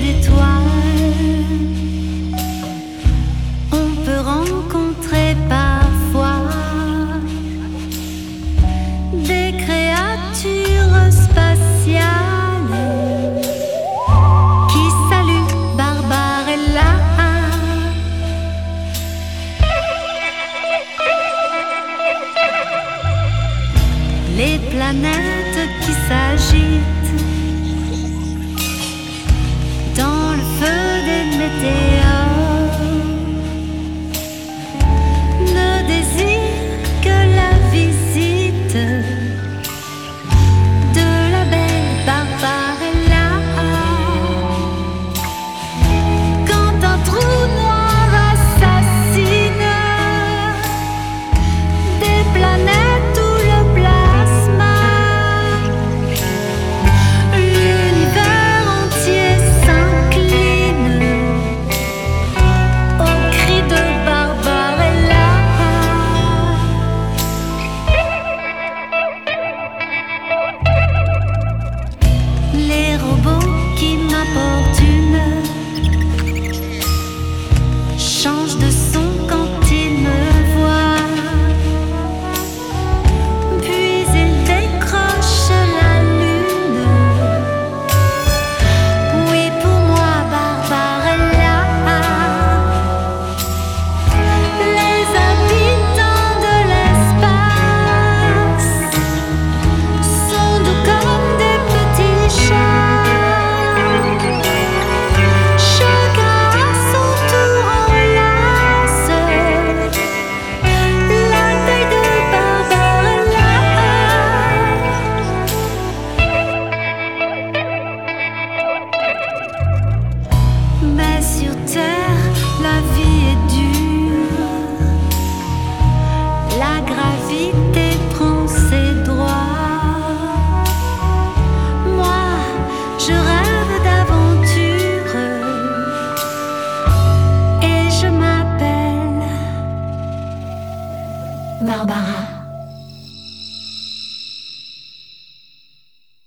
d'étoiles. On peut rencontrer parfois des créatures spatiales qui saluent Barbarella. Les planètes qui s'agitent dans le feu des météores ne désirent que la visite de la belle Barbarella. Quand un trou noir assassine des planètes ou le plasma, l'univers entier s'incline au cri de Barbarella. Les robots qui m'apportent